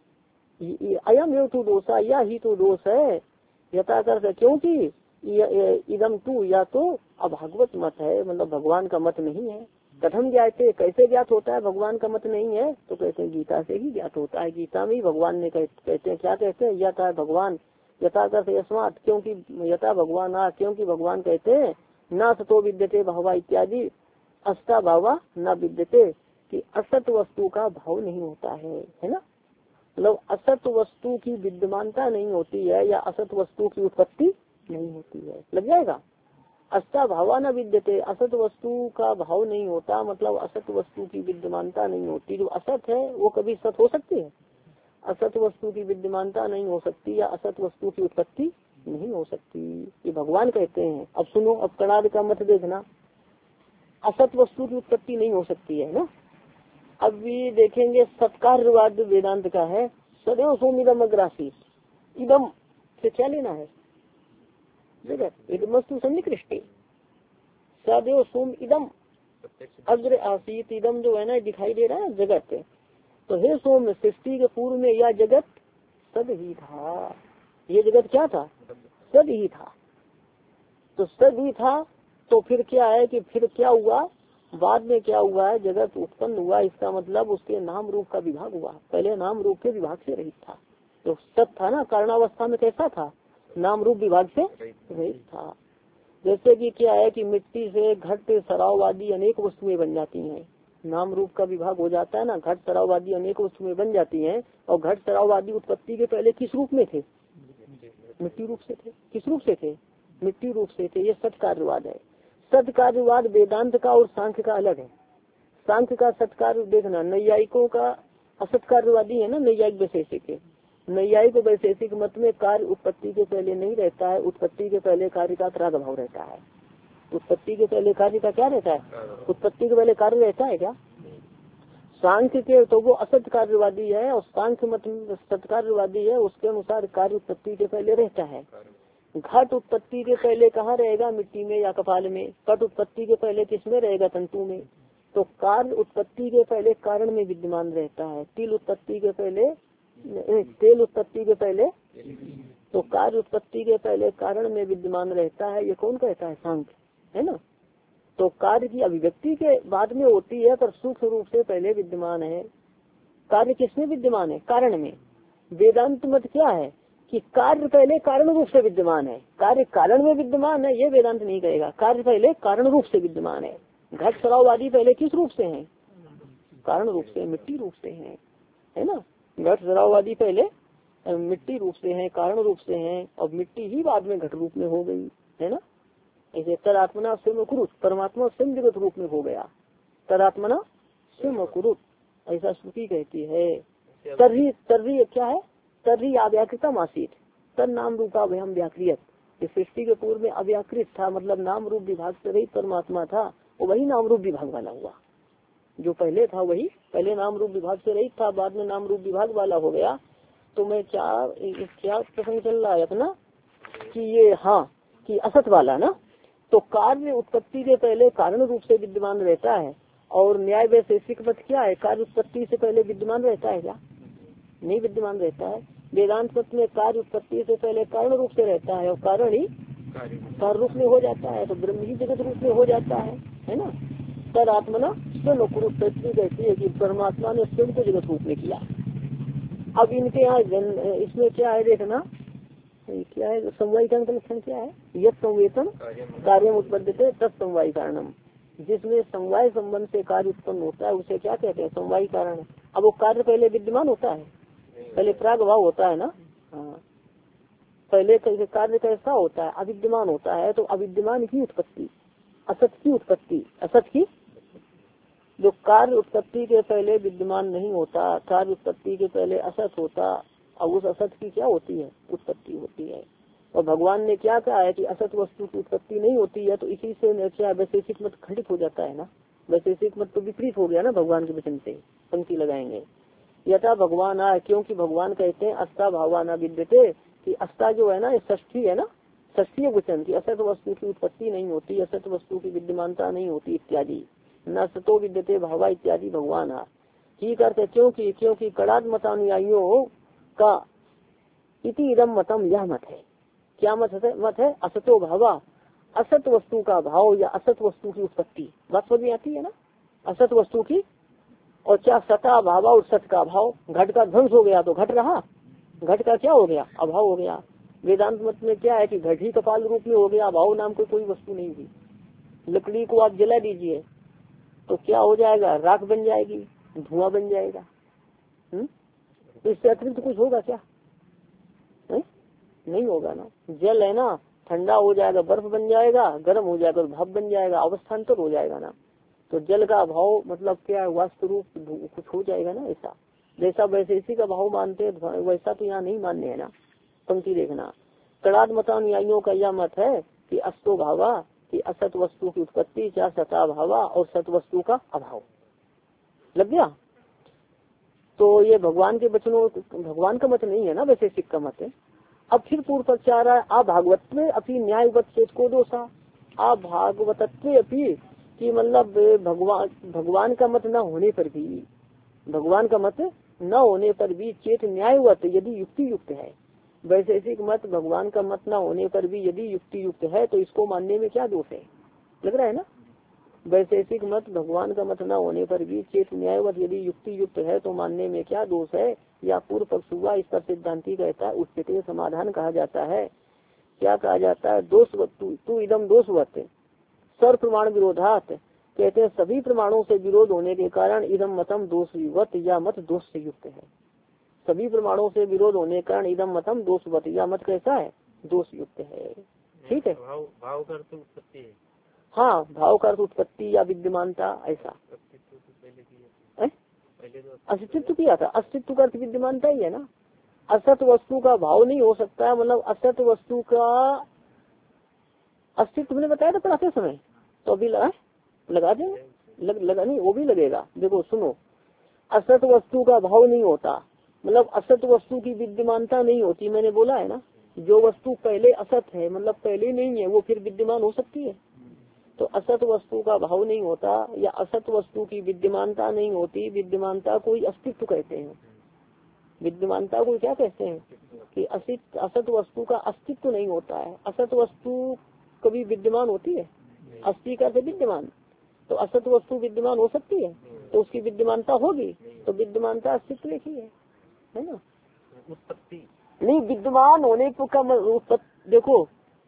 अयम एव तू दोषा, या ही तो दोष है। यथा करते क्योंकि इदम तू, या तो अभागवत मत है, मतलब भगवान का मत नहीं है। कथम ज्ञाते, कैसे ज्ञात होता है भगवान का मत नहीं है? तो कहते हैं गीता से ही ज्ञात होता है। गीता में ही भगवान ने कहते हैं, क्या कहते हैं? यथा भगवान, यथा करते यस्मात्, क्योंकि यथा भगवान आ, क्योंकि भगवान कहते हैं न सतो विद्यते भावा इत्यादि, अस्ता भावा न विद्यते, कि असत वस्तु का भाव नहीं होता है, है ना। मतलब असत वस्तु की विद्यमानता नहीं होती है, या असत वस्तु की उत्पत्ति नहीं होती है। लग जाएगा। अस्ता भावा न विद्यते, असत वस्तु का भाव नहीं होता, मतलब असत वस्तु की विद्यमानता नहीं होती। जो असत है वो कभी सत हो सकती है? असत वस्तु की विद्यमानता नहीं हो सकती, या असत वस्तु की उत्पत्ति नहीं हो सकती, ये भगवान कहते हैं। अब सुनो, अब कणाद का मत देखना, असत वस्तु की उत्पत्ति नहीं हो सकती है ना। अब भी देखेंगे सत्कार्यवाद वेदांत का है, सदैव सोम इदम अग्रासी, इदम से क्या लेना है? जगत इदमस्तु सन्निकृष्टि, सदैव सोम इदम अग्र आसीत, इदम जो है ना दिखाई दे रहा है जगत। तो हे सोम, सृष्टि के पूर्व में यह जगत सद ही था। ये जगत क्या था? सद ही था। तो सद ही था, तो फिर क्या है कि फिर क्या हुआ? बाद में क्या हुआ है? जगत उत्पन्न हुआ, इसका मतलब उसके नाम रूप का विभाग हुआ। पहले नाम रूप के विभाग से रहित था। तो सत था ना, कारणावस्था में कैसा था? नाम रूप विभाग से रहित था। जैसे कि क्या है कि मिट्टी से घट सराव आदि अनेक वस्तुएं बन जाती हैं, नाम रूप का विभाग हो जाता है ना, घट सराव आदि अनेक वस्तुएं बन जाती हैं। और घट सराव आदि उत्पत्ति के पहले किस रूप में थे? मिट्टी रूप से थे। किस रूप से थे? मिट्टी रूप से थे। ये सत्कार्यवाद है। सत्कार्यवाद वेदांत का और सांख्य का अलग है। सांख्य का सत्कार्य देखना, नैयायिकों का असत्कार्यवादी है ना, नैयायिक वैशेषिक है। नैयायिक वैशेषिक मत में कार्य उत्पत्ति के पहले नहीं रहता है, उत्पत्ति के पहले कार्य का प्राग भाव रहता है। उत्पत्ति के पहले कार्य का क्या रहता है? उत्पत्ति के पहले कार्य रहता है क्या? सांख्य के तो वो असत कार्यवादी है, और सांख्य मत सत्कार्यवादी है, उसके अनुसार कार्य उत्पत्ति के पहले रहता है। घट उत्पत्ति के पहले कहाँ रहेगा? मिट्टी में या कपाल में। पट उत्पत्ति के पहले किसमें रहेगा? तंतु में। तो कार्य उत्पत्ति के पहले कारण में विद्यमान रहता है। तिल उत्पत्ति के पहले, तेल उत्पत्ति के पहले, तो कार्य उत्पत्ति के पहले कारण में विद्यमान रहता है। ये कौन कहता है? सांख्य, है ना। तो कार्य की अभिव्यक्ति के बाद में होती है, पर सूक्ष्म रूप से पहले विद्यमान है। कार्य किसमें विद्यमान है? कारण में। वेदांत मत क्या है कि कार्य पहले कारण रूप से विद्यमान है, कार्य कारण में विद्यमान है, ये वेदांत नहीं कहेगा। कार्य पहले कारण रूप से विद्यमान है। घट सराव आदि पहले किस रूप से हैं? कारण रूप से, मिट्टी रूप से हैं, है ना। घट सराव आदि पहले मिट्टी रूप से हैं, कारण रूप से हैं, और मिट्टी ही बाद में घट रूप में हो गई, है ना। ऐसे तदात्मना स्वयं कुरुत, परमात्मा स्वयं जगत रूप में हो गया। तदात्मना स्वयं कुरुत, ऐसा श्रुति कहती है। तर्री, तर्री क्या है? तर्री अव्याकृतम आसीत, तद नाम रूपा भयम व्याक्रियत। इस सृष्टि के पूर्व में अव्याकृत था, मतलब नाम रूप विभाग से रहित परमात्मा था, वो वही नाम रूप विभाग वाला हुआ। जो पहले था वही, पहले नाम रूप विभाग से रहित था, बाद में नाम रूप विभाग वाला हो गया। तो मैं क्या क्या प्रसंग चल रहा है अपना कि ये, हाँ, कि असत वाला ना। तो कार्य उत्पत्ति के पहले कारण रूप से विद्यमान रहता है, और न्याय वैशेषिक मत क्या है? कार्य उत्पत्ति से पहले विद्यमान रहता है क्या? नहीं विद्यमान रहता है। वेदांत मत में कार्य उत्पत्ति से पहले कारण रूप से रहता है, और कारण ही कार्य रूप में हो जाता है, तो ब्रह्म ही जगत रूप में हो जाता है, है ना। तद आत्मना स्वयं कहती है कि परमात्मा ने स्वयं को जगत रूप में किया। अब इनके यहाँ इसमें क्या है देखना, क्या है समवायी कारण का लक्षण क्या है? यद संवेतन कार्य उत्पद्यते तत् समवायी कारणम। जिसमें समवाय संबंध से कार्य उत्पन्न होता है उसे क्या कहते हैं? समवायी कारण। अब वो कार्य पहले विद्यमान होता है, पहले प्राग भाव होता है ना। हाँ, पहले कार्य कैसा होता है? अविद्यमान होता है। तो अविद्यमान की उत्पत्ति, असत की उत्पत्ति, असत की जो कार्य उत्पत्ति के पहले विद्यमान नहीं होता, कार्य उत्पत्ति के पहले असत होता, और उस असत की क्या होती है? उत्पत्ति होती है। और भगवान ने क्या कहा है कि असत वस्तु की उत्पत्ति नहीं होती है, तो इसी से क्या वैशेषिक मत खंडित हो जाता है ना। वैशेषिक मत तो विपरीत हो गया ना भगवान के वचन से। पंक्ति लगाएंगे, यथा भगवान आ, क्योंकि भगवान कहते हैं अस्ता भावाना विद्यते, कि अस्ता जो है ना ये षष्ठी है ना, षष्ठी वचन की असत वस्तु की उत्पत्ति नहीं होती, असत वस्तु की विद्यमानता नहीं होती इत्यादि। न सतो विद्यते भावा इत्यादि भगवान आ, ठीक करते क्योंकि क्योंकि कड़ाद मतानुयायियों का इति इदम मतम यह मत है। क्या मत है? मत है असतो भावा, असत वस्तु का भाव या असत वस्तु की उत्पत्ति। बात समझ में आती है ना, असत वस्तु की, और क्या सता भावा और सत का भाव। घट का ध्वंस हो गया तो घट रहा, घट का क्या हो गया? अभाव हो गया। वेदांत मत में क्या है कि घट ही कपाल रूप में हो गया, अभाव नाम को कोई वस्तु नहीं थी। लकड़ी को आप जला दीजिए तो क्या हो जाएगा? राख बन जाएगी, धुआं बन जाएगा। हम्म तो इससे अतिरिक्त कुछ होगा क्या? है? नहीं होगा ना। जल है ना, ठंडा हो जाएगा बर्फ बन जाएगा, गर्म हो जाएगा भाप बन जाएगा, अवस्थान्तर हो जाएगा ना। तो जल का अभाव मतलब क्या? वास्तु रूप कुछ हो जाएगा ना। ऐसा जैसा वैसे इसी का भाव मानते हैं वैसा तो यहाँ नहीं मानने है ना। पंक्ति देखना, कड़ाद मतानुयायियों का यह मत है कि अस्तो भावा, कि असत वस्तु की उत्पत्ति, क्या सता भावा और सत वस्तु का अभाव। लग गया? तो ये भगवान के वचनों, भगवान का मत नहीं है ना, वैशेषिक का मत है। अब फिर पूर्व पक्ष आ रहा है, आ भागवत्वे अपनी न्यायवत चेत को दोषा, आ भागवतत्वे अपनी, कि मतलब भगवान भगवान का मत न होने पर भी, भगवान का मत न होने पर भी चेत न्यायवत यदि युक्ति युक्त है। वैशेषिक मत भगवान का मत न होने पर भी यदि युक्ति युक्त है तो इसको मानने में क्या दोष है? लग रहा है ना। वैशेषिक मत भगवान का मत न होने पर भी चेत न्यायवत यदि युक्ति युक्त है तो मानने में क्या दोष है? या पूर्व पक्ष हुआ, इस पर सिद्धांति कहता है उसके समाधान कहा जाता है। क्या कहा जाता है? दोषवत तू इदम दोषवत सर्व प्रमाण विरोधात, कहते हैं सभी प्रमाणों से विरोध होने के कारण इदम मतम दोषवत या मत दोष से युक्त है। सभी प्रमाणों से विरोध होने के कारण इदम मतम दोषवत या मत कैसा है? दोष युक्त है। ठीक है। भाव भाव का अर्थ उत्पत्ति है। हाँ, भाव का अर्थ उत्पत्ति या विद्यमानता। ऐसा अस्तित्व किया था, अस्तित्व का अर्थ विद्यमानता ही है ना। असत वस्तु का भाव नहीं हो सकता है, मतलब असत वस्तु का अस्तित्व मैंने बताया था पढ़ाते समय, तो अभी लगा लगा दें लग, लगा नहीं वो भी लगेगा। देखो सुनो, असत वस्तु का भाव नहीं होता, मतलब असत वस्तु की विद्यमानता नहीं होती। मैंने बोला है ना, जो वस्तु पहले असत है मतलब पहले नहीं है वो फिर विद्यमान हो सकती है। तो असत वस्तु का भाव नहीं होता या असत वस्तु की विद्यमानता नहीं होती। विद्यमानता कोई अस्तित्व कहते हैं। विद्यमानता को क्या कहते हैं? कि असत असत वस्तु का अस्तित्व नहीं होता है। असत वस्तु कभी विद्यमान होती है? अस्थि का विद्यमान। तो असत वस्तु विद्यमान हो सकती है तो उसकी विद्यमानता होगी, तो विद्यमानता अस्तित्व एक ही है, है ना। उत्पत्ति नहीं, विद्यमान होने का देखो,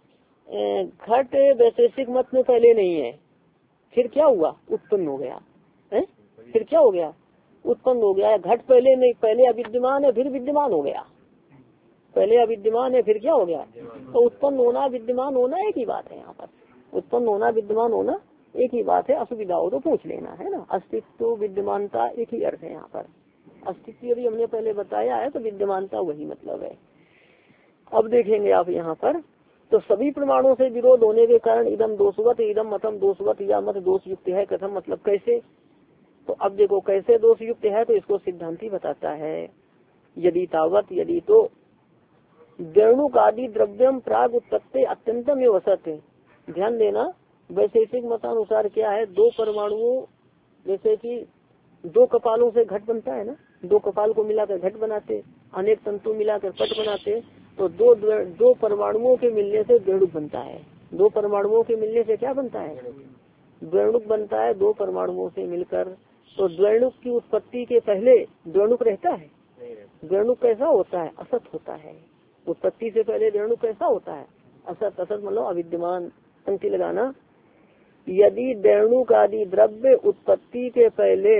घट वैशेषिक मत में पहले नहीं है, फिर क्या हुआ? उत्पन्न हो गया है। फिर क्या हो गया? उत्पन्न हो गया। घट पहले नहीं, पहले अविद्यमान है फिर विद्यमान हो गया। पहले अविद्यमान है फिर क्या हो गया? तो उत्पन्न होना विद्यमान होना एक ही बात है। यहाँ पर उत्पन्न होना विद्यमान होना एक ही बात है। असुविधा हो तो पूछ लेना, है ना। अस्तित्व विद्यमानता एक ही अर्थ है यहाँ पर। अस्तित्व यदि हमने पहले बताया है तो विद्यमानता वही मतलब है। अब देखेंगे आप यहाँ पर, तो सभी प्रमाणों से विरोध होने के कारण इदम दोषवत इदम मतम दोषवत या मत दोष युक्त है। कथम मतलब कैसे? तो अब देखो कैसे दोष युक्त है, तो इसको सिद्धांति बताता है। यदि तावत, यदि तो द्रवणुक आदि द्रव्यम प्राग उत्पत्ति अत्यंतम एवं असत। ध्यान देना, वैशेषिक मतानुसार क्या है? दो परमाणुओं, जैसे कि दो कपालों से घट बनता है ना, दो कपाल को मिलाकर घट बनाते, अनेक तंतु मिलाकर पट बनाते, तो दो दो परमाणुओं के मिलने से द्रवणुक बनता है। दो परमाणुओं के मिलने से क्या बनता है? द्रवणुक बनता है, दो परमाणुओं से मिलकर। तो द्रवणुक की उत्पत्ति के पहले द्रवणुक रहता है? द्रवणुक कैसा होता है? असत होता है। उत्पत्ति से पहले द्रवणुक कैसा होता है? असत। असत मतलब अविद्यमान। पंक्ति लगाना, यदि द्रवणुक आदि द्रव्य उत्पत्ति के पहले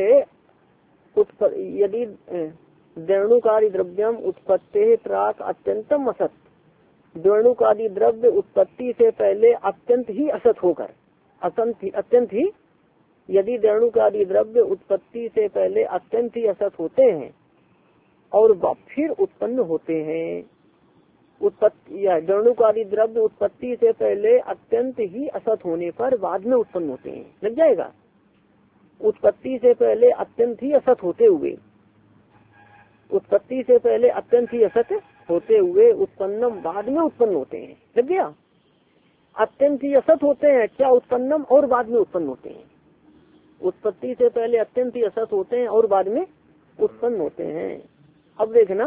यदि द्रवणुक आदि द्रव्यम उत्पत्ति प्राक अत्यंतम असत, द्रवणुक आदि द्रव्य उत्पत्ति से पहले अत्यंत ही असत होकर, अत्यंत अत्यंत ही यदि द्रवणुक आदि द्रव्य उत्पत्ति से पहले अत्यंत ही असत होते हैं और फिर उत्पन्न होते हैं। उत्पत्ति या द्रवणुक आदि द्रव्य उत्पत्ति से पहले अत्यंत ही असत होने पर बाद में उत्पन्न होते हैं। लग जाएगा? उत्पत्ति से पहले अत्यंत ही असत होते हुए, उत्पत्ति से पहले अत्यंत ही असत होते हुए उत्पन्नम बाद में उत्पन्न होते हैं। लग गया? अत्यंत ही असत होते हैं क्या उत्पन्नम, और बाद में उत्पन्न होते हैं। उत्पत्ति से पहले अत्यंत ही असत होते हैं और बाद में उत्पन्न होते हैं। अब देखना,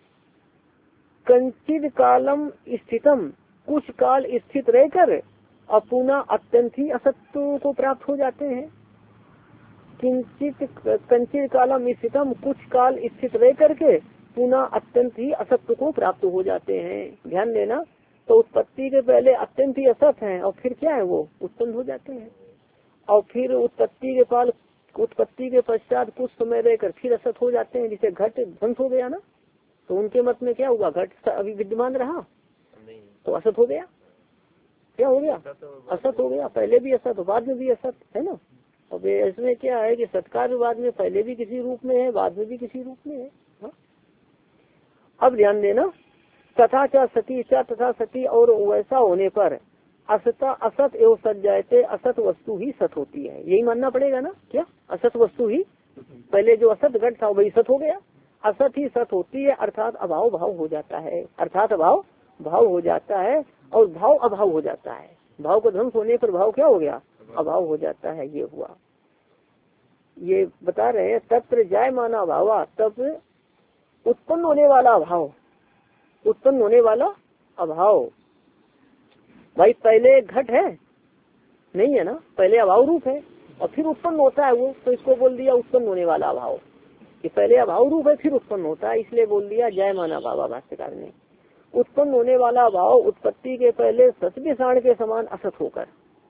कंचित कालम स्थितम, कुछ काल स्थित रहकर अपुना अत्यंत ही असत्व को प्राप्त हो जाते हैं। किंचित कंचित कालम स्थितम, कुछ काल स्थित रह करके पुनः अत्यंत ही असत्व को प्राप्त हो जाते हैं। ध्यान देना, तो उत्पत्ति के पहले अत्यंत ही असत हैं और फिर क्या है वो उत्पन्न हो जाते हैं, और फिर उत्पत्ति के पाल उत्पत्ति के पश्चात कुछ समय रहकर फिर असत हो जाते हैं। जैसे घट ध्वंस हो गया ना, तो उनके मत में क्या हुआ, घट अभी विद्यमान रहा तो असत हो गया। क्या हो गया? असत हो गया। पहले भी असत, बाद में भी असत, है ना। अब इसमें क्या है कि सत्कार बाद में पहले भी किसी रूप में है, बाद में भी किसी रूप में है। हा? अब ध्यान देना, तथा च सती च तथा सती, और वैसा होने पर असता असत एवं सत जायते, असत वस्तु ही सत होती है। यही मानना पड़ेगा ना। क्या असत वस्तु ही, पहले जो असत घट था वही सत हो गया, असत ही सत होती है, अर्थात अभाव भाव हो जाता है, अर्थात अभाव भाव हो जाता है, और भाव अभाव हो जाता है। भाव को ध्वंस होने पर भाव क्या हो गया, अभाव हो जाता है। ये हुआ, ये बता रहे हैं। तत्र जायमाना भावा, तब उत्पन्न होने वाला अभाव, उत्पन्न होने वाला अभाव। भाई पहले घट है नहीं है ना, पहले अभाव रूप है और फिर उत्पन्न होता है वो, तो इसको बोल दिया उत्पन्न होने वाला अभाव, कि पहले अभाव रूप है फिर उत्पन्न होता है, इसलिए बोल दिया जायमाना भावा भाष्यकार ने। उत्पन्न होने वाला भाव उत्पत्ति के पहले सत विषाण के समान असत होकर,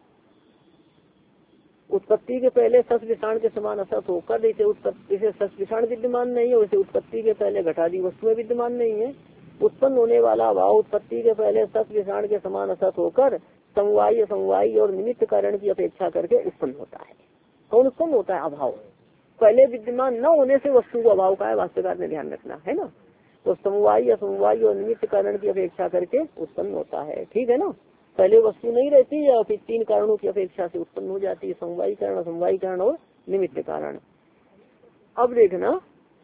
उत्पत्ति के पहले सत विषाण के समान असत होकर, जैसे उत्पत्ति से सत विषाण विद्यमान नहीं है वैसे उत्पत्ति के पहले घटादी वस्तुएं विद्यमान नहीं है। उत्पन्न होने वाला भाव उत्पत्ति के पहले सत विषाण के समान असत होकर समवाय समवाय और निमित्त कारण की अपेक्षा करके उत्पन्न होता है। कौन उत्पन्न होता है? अभाव। पहले विद्यमान न होने से वस्तु को अभाव का है, वास्तविकता में ध्यान रखना है ना। तो समवाय असमवाय और निमित्त कारण की अपेक्षा करके उत्पन्न होता है। ठीक है ना, पहले वस्तु नहीं रहती है और फिर तीन कारणों की अपेक्षा से उत्पन्न हो जाती है, समवायी कारण, असमवायी कारण और निमित्त कारण। अब देखना,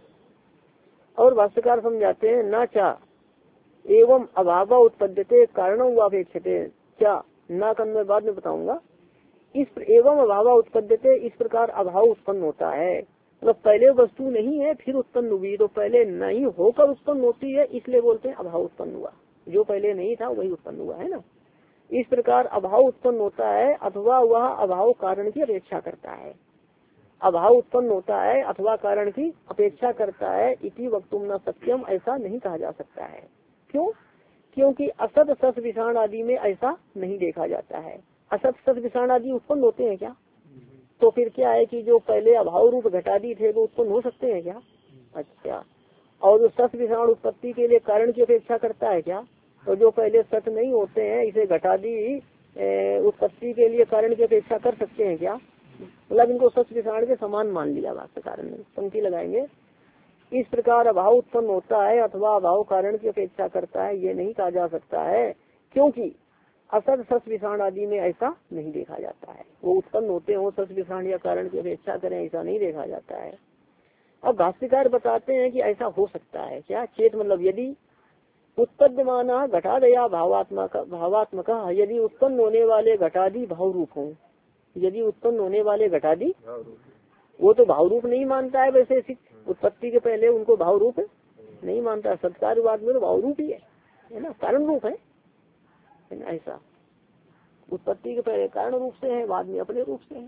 और भाष्यकार समझाते हैं, न चा एवं अभाव उत्पद्यते कारणों व अपेक्षते, क्या ना कन मैं बाद में बताऊंगा। इस एवं अभाव उत्पद्यते, इस प्रकार अभाव उत्पन्न होता है, मतलब पहले वस्तु नहीं है फिर उत्पन्न हुई, तो पहले नहीं होकर उत्पन्न होती है, इसलिए बोलते हैं अभाव उत्पन्न हुआ। जो पहले नहीं था वही उत्पन्न हुआ, है ना। इस प्रकार अभाव उत्पन्न होता है, अथवा वह अभाव कारण की अपेक्षा करता है। अभाव उत्पन्न होता है अथवा कारण की अपेक्षा करता है, इति वक्तुम न सत्यम, ऐसा नहीं कहा जा सकता है। क्यों? क्योंकि असत सत विषाण आदि में ऐसा नहीं देखा जाता है। असत सत विषाण आदि उत्पन्न होते हैं क्या? तो फिर क्या है कि जो पहले अभाव रूप घटादी थे वो उत्पन्न हो सकते हैं क्या? अच्छा, और जो सत विषाण उत्पत्ति के लिए कारण की अपेक्षा करता है क्या? तो जो पहले सत नहीं होते हैं इसे घटादी उत्पत्ति के लिए कारण की अपेक्षा कर सकते हैं क्या? मतलब इनको सत विषाण के समान मान लिया भाष्यकार ने। पंक्ति लगाएंगे, इस प्रकार अभाव उत्पन्न होता है अथवा अभाव कारण की अपेक्षा करता है, ये नहीं कहा जा सकता है, क्योंकि असत सत विषाण आदि में ऐसा नहीं देखा जाता है। वो उत्पन्न होते हो सत विषाण या कारण की अपेक्षा करें, ऐसा नहीं देखा जाता है। अब भाष्यकार बताते हैं कि ऐसा हो सकता है क्या? चेत मतलब यदि उत्पद्यमाना घटादया भावात्मक भावात्मक, यदि उत्पन्न होने वाले घटादी भाव रूप हो, यदि उत्पन्न होने वाले घटादी, वो तो भाव रूप नहीं मानता है वैसे, उत्पत्ति के पहले उनको भाव रूप नहीं मानता। सत्कारवाद में तो भाव रूप ही है, है ना, कारण रूप है, है ना। ऐसा उत्पत्ति के पहले कारण रूप से है, बाद में अपने रूप से है।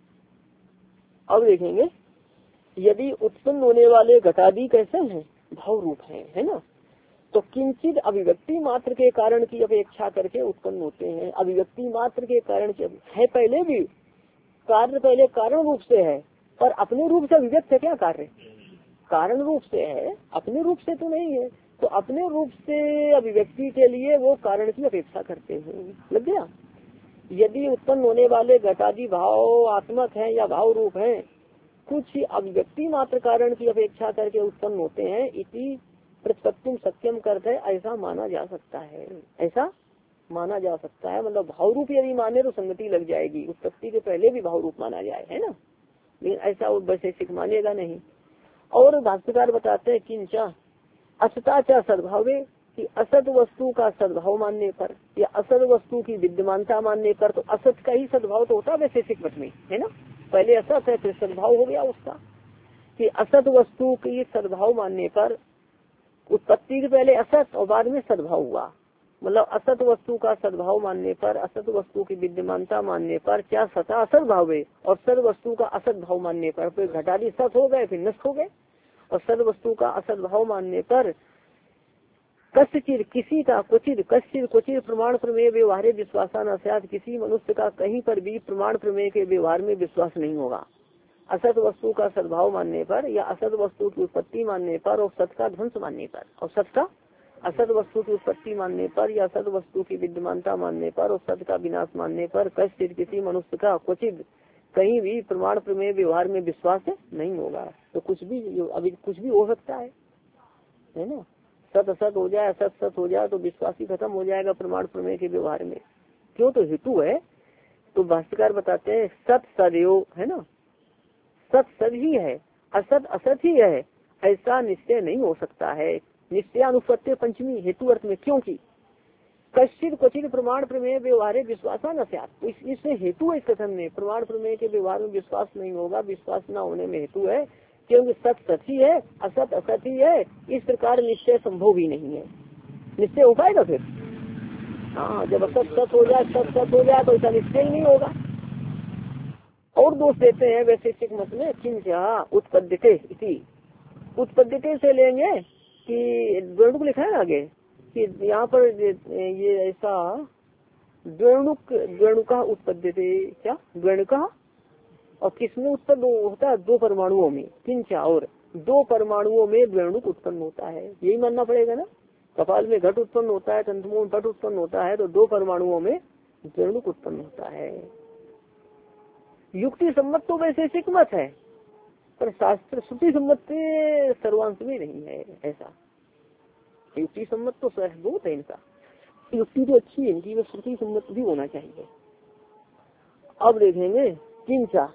अब देखेंगे, यदि उत्पन्न होने वाले घटादी कैसे हैं? भाव रूप है, है ना। तो किंचित अभिव्यक्ति मात्र के कारण की अपेक्षा करके उत्पन्न होते हैं। अभिव्यक्ति मात्र के कारण के है, पहले भी कार्य पहले कारण रूप से है, पर अपने रूप से अभिव्यक्त है क्या? कार्य कारण रूप से है, अपने रूप से तो नहीं है। तो अपने रूप से अभिव्यक्ति के लिए वो कारण की अपेक्षा करते हैं। लग गया। यदि उत्पन्न होने वाले घटादी भाव आत्मक है या भाव रूप है, कुछ अभिव्यक्ति मात्र कारण की अपेक्षा करके उत्पन्न होते हैं, इति प्रतिपत्तिम सत्यम करते, ऐसा माना जा सकता है। ऐसा माना जा सकता है, मतलब भाव रूप यदि माने तो संगति लग जाएगी। उत्पत्ति के पहले भी भाव रूप माना जाए, है ना। लेकिन ऐसा वो वैशेषिक मानेगा नहीं। और भाष्यकार बताते हैं किंचा असता चा सद्भावे, कि असत वस्तु का सद्भाव मानने पर या असत वस्तु की विद्यमानता मानने पर, तो असत का ही सद्भाव तो होता है वैशेषिक मत में, है ना। पहले असत है फिर सद्भाव हो गया उसका, कि असत वस्तु की सद्भाव मानने पर, उत्पत्ति के पहले असत और बाद में सद्भाव हुआ, मतलब असत वस्तु का सद्भाव मानने पर, असत वस्तु की विद्यमानता मानने पर, क्या सता असत भाव है, और सद वस्तु का असत भाव मानने पर, फिर घटादी सत हो गए फिर नष्ट हो गए, और सद वस्तु का असत भाव मानने पर कस्यचित किसी का क्वचित कस्यचित क्वचित प्रमाण प्रमेय व्यवहार विश्वासा न स्यात्, किसी मनुष्य का कहीं पर भी प्रमाण प्रमेय के व्यवहार में विश्वास नहीं होगा। असत वस्तु का सद्भाव मानने पर या असत वस्तु की उत्पत्ति मानने पर और सत का ध्वंस मानने पर, और सत का असत वस्तु की उत्पत्ति मानने पर या असत वस्तु की विद्यमानता मानने पर और सत का विनाश मानने पर कस्यचित किसी मनुष्य का क्वचित कहीं भी प्रमाण प्रमेय व्यवहार में विश्वास नहीं होगा। तो कुछ भी अभी कुछ भी हो सकता है, है ना। सत असत हो जाए, असत सत हो जाए तो विश्वास ही खत्म हो जाएगा प्रमाण प्रमेय के व्यवहार में। क्यों, तो हेतु है। तो भाष्यकार बताते हैं सत सदैव, है ना, सत सद ही है, असत असत ही है, ऐसा निश्चय नहीं हो सकता है। निश्चयानुपत्ति पंचमी हेतु अर्थ में, क्योंकि कश्चित क्वचित प्रमाण प्रमेय व्यवहार विश्वासा न स्यात्, तो इस, इसमें हेतु है। इस कथन में प्रमाण प्रमेय के व्यवहार में विश्वास नहीं होगा, विश्वास न होने में हेतु है, क्योंकि सत सत ही है, असत असत ही है, इस प्रकार निश्चय संभव भी नहीं है। निश्चय हो पाएगा फिर, हाँ, जब असत सत हो जाए, सत सत हो जाए तो ऐसा निश्चय ही नहीं होगा। और दोष देते हैं वैशेषिक मत में, किंचा उत्पद्यते इति, उत्पद्यते से लेंगे कि द्वैणुक लिखा है आगे कि यहाँ पर ये ऐसा द्वैणुक द्वैणुका उत्पद्यते, क्या द्वैणुका, और किसमें उत्पन्न होता है, दो परमाणुओं में, किंचा और दो परमाणुओं में द्वैणुक उत्पन्न होता है, यही मानना पड़ेगा ना। कपाल में घट उत्पन्न होता है, तंतुओं में पट उत्पन्न होता है, तो दो परमाणुओं में द्वैणुक उत्पन्न होता है। युक्ति सम्मत तो वैशेषिक मत है, पर शास्त्र श्रुति सम्मत सर्वांश में नहीं है ऐसा। युक्ति सम्मत तो बहुत है इनका, युक्ति तो अच्छी है इनकी, वो श्रुति सम्मत भी होना चाहिए। अब देखेंगे किंचा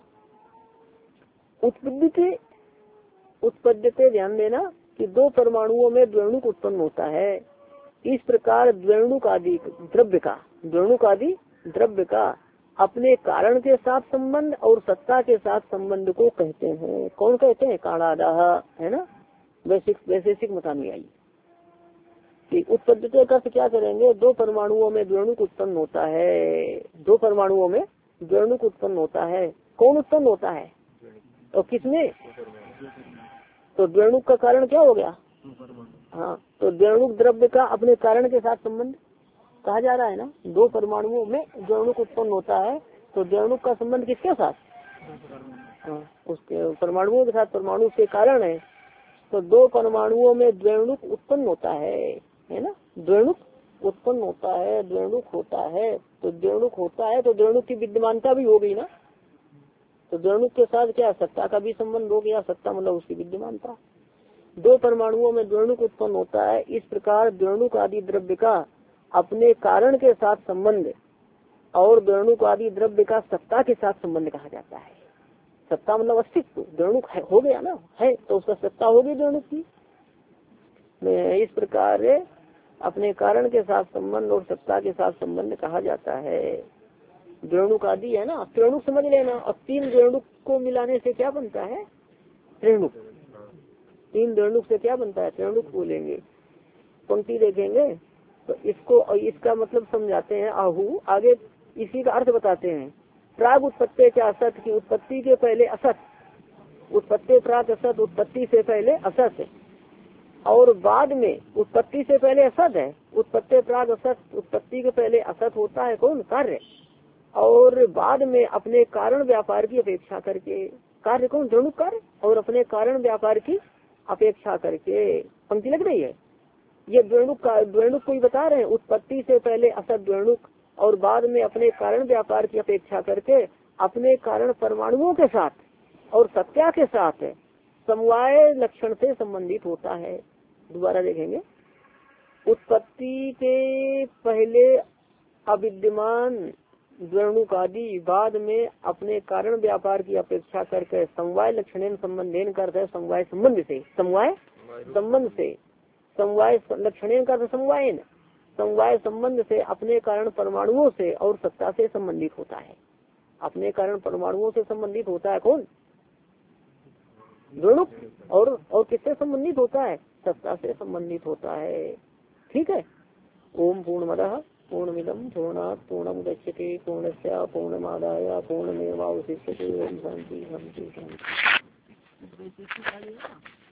उत्पद्यते, उत्पद्यते ध्यान देना कि दो परमाणुओं में द्वैणुक उत्पन्न होता है। इस प्रकार द्वैणुक आदि द्रव्य का द्वैणुक आदि द्रव्य का अपने कारण के साथ संबंध और सत्ता के साथ संबंध को कहते हैं। कौन कहते हैं, काणादाह, है ना, वैशिक वैशेषिक मतानुयायी। कि उत्पद्यते का क्या करेंगे, दो परमाणुओं में द्वैणुक उत्पन्न होता है, दो परमाणुओं में द्वैणुक उत्पन्न होता है। कौन उत्पन्न होता है और किसमें, तो द्वैणुक का कारण क्या हो गया, हाँ, तो द्वैणुक द्रव्य का अपने कारण के साथ संबंध कहा जा रहा है ना। दो परमाणुओं में द्वैणुक उत्पन्न होता है, तो द्वैणुक का संबंध किसके साथ, हाँ, उसके परमाणुओं के साथ, परमाणु के कारण है। तो दो परमाणुओं में द्वैणुक उत्पन्न होता है, है ना, द्वैणुक उत्पन्न होता है, द्वैणुक होता है, तो द्वैणुक होता है तो द्वैणुक की विद्यमानता भी हो गई ना। तो द्वैणुक के साथ क्या सत्ता का भी संबंध हो गया, सत्ता मतलब उसकी विद्यमानता। दो परमाणुओं में द्वैणुक उत्पन्न होता है, इस प्रकार द्वैणुक आदि द्रव्य का अपने कारण के साथ संबंध और द्वैणुक आदि द्रव्य का सत्ता के साथ संबंध कहा जाता है। सत्ता मतलब अस्तित्व, द्वैणुक है हो गया ना, है तो उसका सत्ता होगी द्वैणुक की। इस प्रकार अपने कारण के साथ संबंध और सत्ता के साथ संबंध कहा जाता है। द्वैणुक आदि है ना, त्रेणुक समझ लेना। और तीन द्वैणुक को मिलाने से क्या बनता है, त्रेणुक। तीन द्वैणुक से क्या बनता है, त्रेणुक बोलेंगे। पंक्ति देखेंगे तो इसको और इसका मतलब समझाते हैं आहू, आगे इसी का अर्थ बताते हैं। प्राग उत्पत्ति के असत की, उत्पत्ति के पहले असत, उत्पत्ति प्राग असत, उत्पत्ति से पहले असत, और बाद में उत्पत्ति से पहले असत है, उत्पत्ति प्राग असत, उत्पत्ति के पहले असत होता है कौन, कार्य, और बाद में अपने कारण व्यापार की अपेक्षा करके, कार्य कौन, द्वैणुक कार्य, और अपने कारण व्यापार की अपेक्षा करके। पंक्ति लग रही है, ये द्वैणुक का द्वैणुक कोई बता रहे हैं, उत्पत्ति से पहले असत द्वैणुक और बाद में अपने कारण व्यापार की अपेक्षा करके अपने कारण परमाणुओं के साथ और सत्या के साथ समवाय लक्षण से संबंधित होता है। दोबारा देखेंगे, उत्पत्ति के पहले अविद्यमान द्वणुक आदि बाद में अपने कारण व्यापार की अपेक्षा करके समवाय लक्षण संबंधेन करते समवाय संबंध से समवाय संबंध से समवाय लक्षण का समवाय समवाय संबंध से अपने कारण परमाणुओं से और सत्ता से संबंधित होता है। अपने कारण परमाणुओं से संबंधित होता है कौन? द्वणुक। और और किससे संबंधित होता है? सत्ता से संबंधित होता है। ठीक है। ओम पूर्णमदः पूर्णमिदं पूर्णात् पूर्णमुदच्यते पूर्णस्य पूर्णमादाय पूर्णमेवावशिष्यते। ओम शांति शांति शांति।